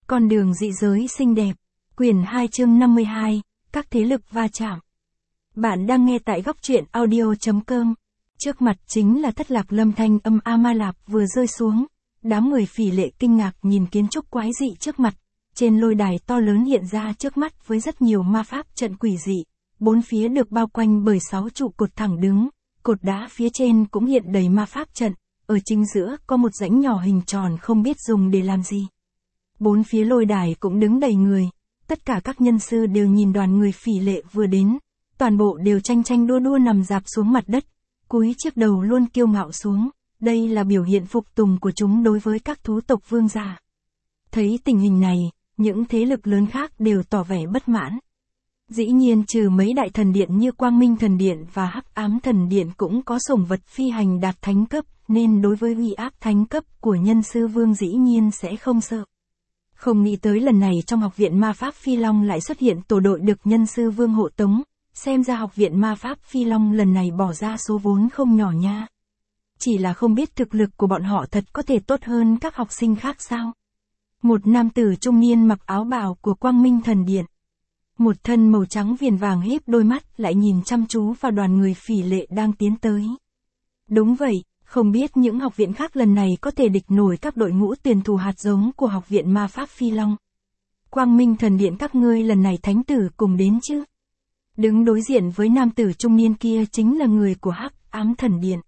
Con đường dị giới xinh đẹp. Quyển 2 chương 52, các thế lực va chạm. Bạn đang nghe tại góc truyện audio.com. Trước mặt chính là thất lạc lâm thanh âm A Ma Lạp vừa rơi xuống. Đám người phỉ lệ kinh ngạc nhìn kiến trúc quái dị trước mặt. Trên lôi đài to lớn hiện ra trước mắt với rất nhiều ma pháp trận quỷ dị. Bốn phía được bao quanh bởi 6 trụ cột thẳng đứng. Cột đá phía trên cũng hiện đầy ma pháp trận. Ở chính giữa có một rãnh nhỏ hình tròn không biết dùng để làm gì. Bốn phía lôi đài cũng đứng đầy người. Tất cả các nhân sư đều nhìn đoàn người phỉ lệ vừa đến. Toàn bộ đều tranh đua nằm rạp xuống mặt đất. Cúi chiếc đầu luôn kiêu ngạo xuống. Đây là biểu hiện phục tùng của chúng đối với các thú tộc vương giả. Thấy tình hình này, những thế lực lớn khác đều tỏ vẻ bất mãn. Dĩ nhiên trừ mấy đại thần điện như Quang Minh Thần Điện và Hắc Ám Thần Điện cũng có sủng vật phi hành đạt thánh cấp, nên đối với uy áp thánh cấp của nhân sư vương dĩ nhiên sẽ không sợ. Không nghĩ tới lần này trong học viện ma pháp Phi Long lại xuất hiện tổ đội được nhân sư vương hộ tống, xem ra học viện ma pháp Phi Long lần này bỏ ra số vốn không nhỏ nha. Chỉ là không biết thực lực của bọn họ thật có thể tốt hơn các học sinh khác sao? Một nam tử trung niên mặc áo bào của Quang Minh Thần Điện. Một thân màu trắng viền vàng híp đôi mắt lại nhìn chăm chú vào đoàn người phỉ lệ đang tiến tới. Đúng vậy, không biết những học viện khác lần này có thể địch nổi các đội ngũ tuyển thủ hạt giống của học viện ma pháp Phi Long. Quang Minh Thần Điện các ngươi lần này thánh tử cùng đến chứ? Đứng đối diện với nam tử trung niên kia chính là người của Hắc Ám Thần Điện.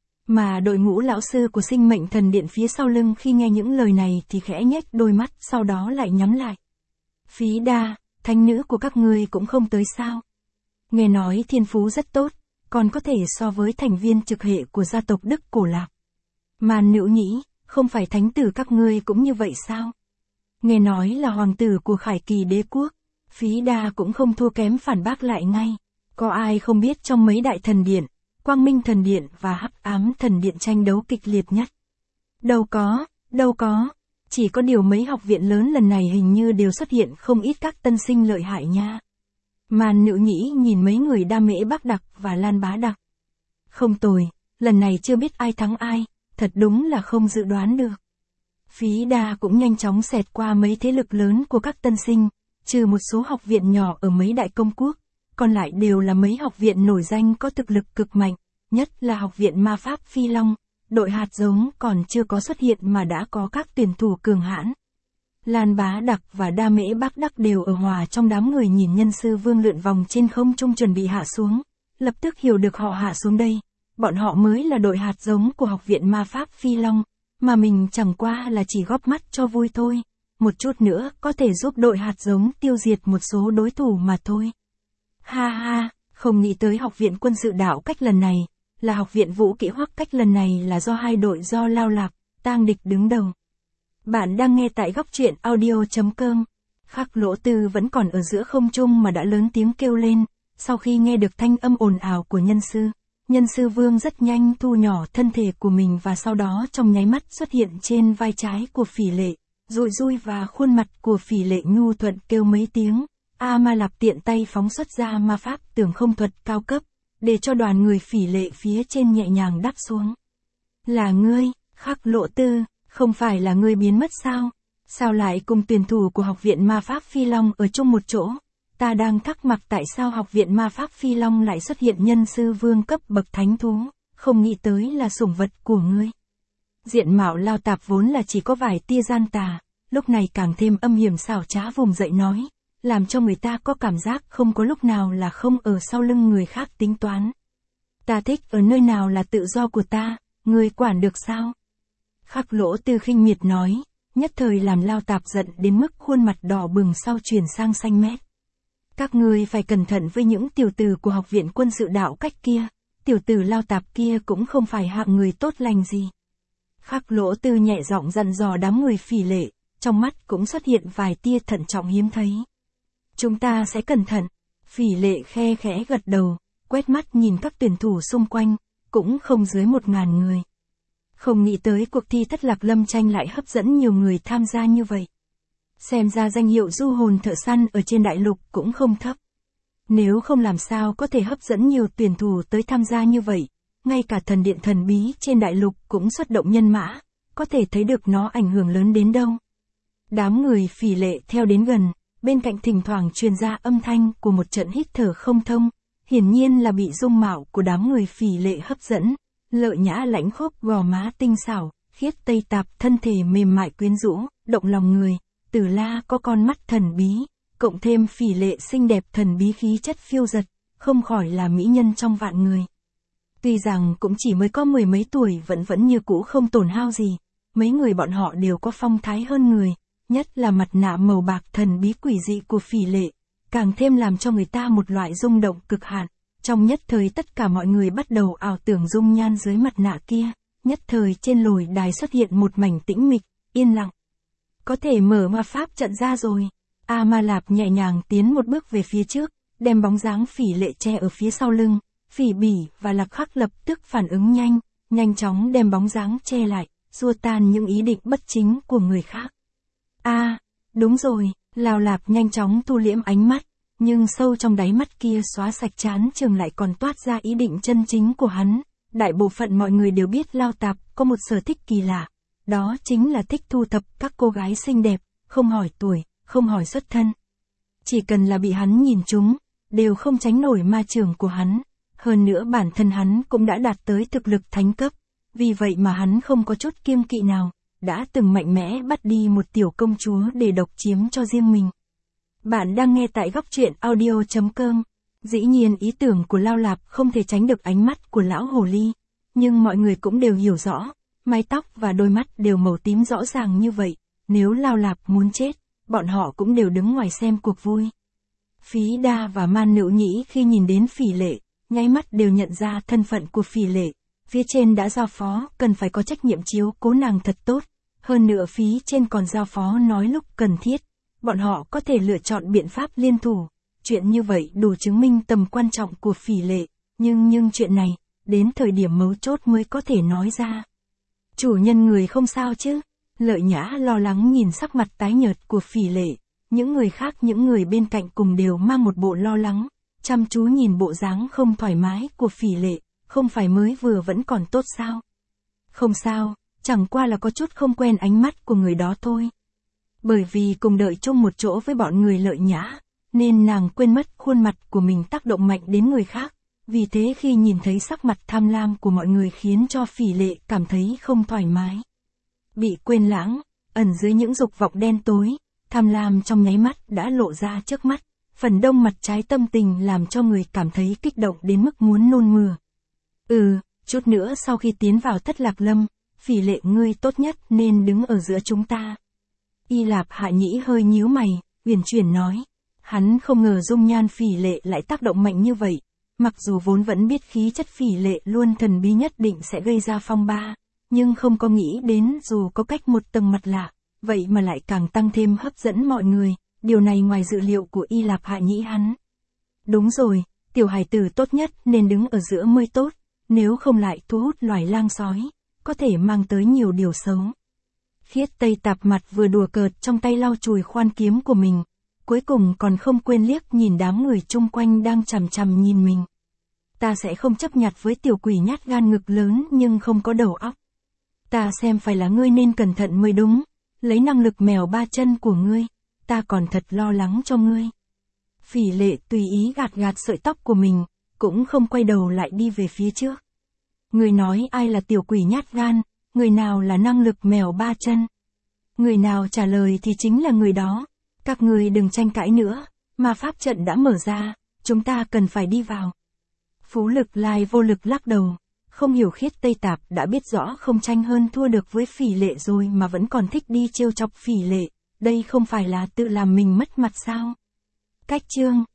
Mà đội ngũ lão sư của Sinh Mệnh Thần Điện phía sau lưng khi nghe những lời này thì khẽ nhếch đôi mắt sau đó lại nhắm lại. Phí Đa, thánh nữ của các ngươi cũng không tới sao? Nghe nói thiên phú rất tốt, còn có thể so với thành viên trực hệ của gia tộc Đức Cổ Lạc. Màn Nữ nhĩ, không phải thánh tử các ngươi cũng như vậy sao? Nghe nói là hoàng tử của Khải Kỳ đế quốc. Phí Đa cũng không thua kém phản bác lại ngay. Có ai không biết trong mấy đại thần điện, Quang Minh Thần Điện và Hắc Ám Thần Điện tranh đấu kịch liệt nhất? Đâu có. Chỉ có điều mấy học viện lớn lần này hình như đều xuất hiện không ít các tân sinh lợi hại nha. Màn Nữ nhĩ nhìn mấy người Đa Mễ Bắc Đặc và Lan Bá Đặc. Không tồi, lần này chưa biết ai thắng ai, thật đúng là không dự đoán được. Phí Đa cũng nhanh chóng xẹt qua mấy thế lực lớn của các tân sinh, trừ một số học viện nhỏ ở mấy đại công quốc, còn lại đều là mấy học viện nổi danh có thực lực cực mạnh, nhất là học viện ma pháp Phi Long, đội hạt giống còn chưa có xuất hiện mà đã có các tuyển thủ cường hãn. Lan Bá Đặc và Đa Mễ Bắc Đắc đều ở hòa trong đám người nhìn nhân sư vương lượn vòng trên không trung chuẩn bị hạ xuống, lập tức hiểu được họ hạ xuống đây, bọn họ mới là đội hạt giống của học viện ma pháp Phi Long, mà mình chẳng qua là chỉ góp mắt cho vui thôi, một chút nữa có thể giúp đội hạt giống tiêu diệt một số đối thủ mà thôi. Ha ha, không nghĩ tới học viện quân sự đạo cách lần này, là học viện vũ kỹ Hoắc cách lần này là do hai đội do Lao Lạc, Tang Địch đứng đầu. Bạn đang nghe tại góc truyện audio.com. Khắc Lỗ Tư vẫn còn ở giữa không trung mà đã lớn tiếng kêu lên, sau khi nghe được thanh âm ồn ào của nhân sư vương rất nhanh thu nhỏ thân thể của mình và sau đó trong nháy mắt xuất hiện trên vai trái của phỉ lệ, rụi rui và khuôn mặt của phỉ lệ nhu thuận kêu mấy tiếng. A Ma Lạp tiện tay phóng xuất ra ma pháp tưởng không thuật cao cấp, để cho đoàn người phỉ lệ phía trên nhẹ nhàng đáp xuống. Là ngươi, Khắc Lỗ Tư, không phải là ngươi biến mất sao? Sao lại cùng tuyển thủ của học viện ma pháp Phi Long ở chung một chỗ? Ta đang thắc mắc tại sao học viện ma pháp Phi Long lại xuất hiện nhân sư vương cấp bậc thánh thú, không nghĩ tới là sủng vật của ngươi. Diện mạo Lao Tạp vốn là chỉ có vài tia gian tà, lúc này càng thêm âm hiểm xảo trá vùng dậy nói, làm cho người ta có cảm giác không có lúc nào là không ở sau lưng người khác tính toán. Ta thích ở nơi nào là tự do của ta, ngươi quản được sao? Khắc Lỗ Tư khinh miệt nói, nhất thời làm Lao Tạp giận đến mức khuôn mặt đỏ bừng sau chuyển sang xanh mét. Các ngươi phải cẩn thận với những tiểu tử của học viện quân sự đạo cách kia, tiểu tử Lao Tạp kia cũng không phải hạng người tốt lành gì. Khắc Lỗ Tư nhẹ giọng dặn dò đám người phỉ lệ, trong mắt cũng xuất hiện vài tia thận trọng hiếm thấy. Chúng ta sẽ cẩn thận. Phỉ lệ khe khẽ gật đầu, quét mắt nhìn các tuyển thủ xung quanh, cũng không dưới 1000 người. Không nghĩ tới cuộc thi thất lạc lâm tranh lại hấp dẫn nhiều người tham gia như vậy. Xem ra danh hiệu du hồn thợ săn ở trên đại lục cũng không thấp. Nếu không làm sao có thể hấp dẫn nhiều tuyển thủ tới tham gia như vậy, ngay cả thần điện thần bí trên đại lục cũng xuất động nhân mã, có thể thấy được nó ảnh hưởng lớn đến đâu. Đám người Phỉ Lệ theo đến gần, bên cạnh thỉnh thoảng truyền ra âm thanh của một trận hít thở không thông, hiển nhiên là bị dung mạo của đám người Phỉ Lệ hấp dẫn. Lợi Nhã lãnh khốc gò má tinh xảo, Khiết Tây Tạp thân thể mềm mại quyến rũ, động lòng người, Tử La có con mắt thần bí, cộng thêm Phỉ Lệ xinh đẹp thần bí khí chất phiêu dật, không khỏi là mỹ nhân trong vạn người. Tuy rằng cũng chỉ mới có mười mấy tuổi vẫn như cũ không tổn hao gì, mấy người bọn họ đều có phong thái hơn người, nhất là mặt nạ màu bạc thần bí quỷ dị của Phỉ Lệ, càng thêm làm cho người ta một loại rung động cực hạn. Trong nhất thời tất cả mọi người bắt đầu ảo tưởng dung nhan dưới mặt nạ kia, nhất thời trên lồi đài xuất hiện một mảnh tĩnh mịch, yên lặng. Có thể mở ma pháp trận ra rồi. A Ma Lạp nhẹ nhàng tiến một bước về phía trước, đem bóng dáng Phỉ Lệ che ở phía sau lưng. Phỉ Bỉ và Lạc Khắc lập tức phản ứng nhanh chóng đem bóng dáng che lại, xua tan những ý định bất chính của người khác. Đúng rồi, Lào Lạp nhanh chóng thu liễm ánh mắt, nhưng sâu trong đáy mắt kia xóa sạch chán chừng lại còn toát ra ý định chân chính của hắn. Đại bộ phận mọi người đều biết Lao Tạp có một sở thích kỳ lạ, đó chính là thích thu thập các cô gái xinh đẹp, không hỏi tuổi, không hỏi xuất thân. Chỉ cần là bị hắn nhìn trúng, đều không tránh nổi ma chưởng của hắn. Hơn nữa bản thân hắn cũng đã đạt tới thực lực thánh cấp, vì vậy mà hắn không có chút kiêng kỵ nào, đã từng mạnh mẽ bắt đi một tiểu công chúa để độc chiếm cho riêng mình. Bạn đang nghe tại góc truyện audio.com. Dĩ nhiên ý tưởng của Lao Lạp không thể tránh được ánh mắt của lão hồ ly, nhưng mọi người cũng đều hiểu rõ, mái tóc và đôi mắt đều màu tím rõ ràng như vậy, nếu Lao Lạp muốn chết, bọn họ cũng đều đứng ngoài xem cuộc vui. Phí Đa và Man Nữu Nhĩ khi nhìn đến Phỉ Lệ, nháy mắt đều nhận ra thân phận của Phỉ Lệ, phía trên đã giao phó cần phải có trách nhiệm chiếu cố nàng thật tốt, hơn nữa phía trên còn giao phó nói lúc cần thiết, bọn họ có thể lựa chọn biện pháp liên thủ. Chuyện như vậy đủ chứng minh tầm quan trọng của Phỉ Lệ, nhưng chuyện này, đến thời điểm mấu chốt mới có thể nói ra. Chủ nhân người không sao chứ? Lợi Nhã lo lắng nhìn sắc mặt tái nhợt của Phỉ Lệ, những người khác những người bên cạnh cùng đều mang một bộ lo lắng, chăm chú nhìn bộ dáng không thoải mái của Phỉ Lệ, không phải mới vừa vẫn còn tốt sao? Không sao, chẳng qua là có chút không quen ánh mắt của người đó thôi. Bởi vì cùng đợi chung một chỗ với bọn người Lợi Nhã, nên nàng quên mất khuôn mặt của mình tác động mạnh đến người khác, vì thế khi nhìn thấy sắc mặt tham lam của mọi người khiến cho Phỉ Lệ cảm thấy không thoải mái. Bị quên lãng, ẩn dưới những dục vọng đen tối, tham lam trong nháy mắt đã lộ ra trước mắt, phần đông mặt trái tâm tình làm cho người cảm thấy kích động đến mức muốn nôn mửa. Chút nữa sau khi tiến vào Thất Lạc Lâm, Phỉ Lệ ngươi tốt nhất nên đứng ở giữa chúng ta. Y Lạp Hạ Nhĩ hơi nhíu mày, uyển chuyển nói. Hắn không ngờ dung nhan Phỉ Lệ lại tác động mạnh như vậy, mặc dù vốn vẫn biết khí chất Phỉ Lệ luôn thần bí nhất định sẽ gây ra phong ba, nhưng không có nghĩ đến dù có cách một tầng mặt lạ, vậy mà lại càng tăng thêm hấp dẫn mọi người, điều này ngoài dự liệu của Y Lạp Hạ Nhĩ hắn. Đúng rồi, tiểu hài tử tốt nhất nên đứng ở giữa mới tốt, nếu không lại thu hút loài lang sói, có thể mang tới nhiều điều xấu. Khiết Tây Tạp mặt vừa đùa cợt trong tay lau chùi khoan kiếm của mình, cuối cùng còn không quên liếc nhìn đám người chung quanh đang chằm chằm nhìn mình. Ta sẽ không chấp nhặt với tiểu quỷ nhát gan ngực lớn nhưng không có đầu óc. Ta xem phải là ngươi nên cẩn thận mới đúng, lấy năng lực mèo ba chân của ngươi, ta còn thật lo lắng cho ngươi. Phỉ Lệ tùy ý gạt sợi tóc của mình, cũng không quay đầu lại đi về phía trước. Người nói ai là tiểu quỷ nhát gan, người nào là năng lực mèo ba chân. Người nào trả lời thì chính là người đó. Các người đừng tranh cãi nữa, ma pháp trận đã mở ra, chúng ta cần phải đi vào. Phú Lực Lai vô lực lắc đầu, không hiểu Khiết Tây Tạp đã biết rõ không tranh hơn thua được với Phỉ Lệ rồi mà vẫn còn thích đi trêu chọc Phỉ Lệ, đây không phải là tự làm mình mất mặt sao? Cách chương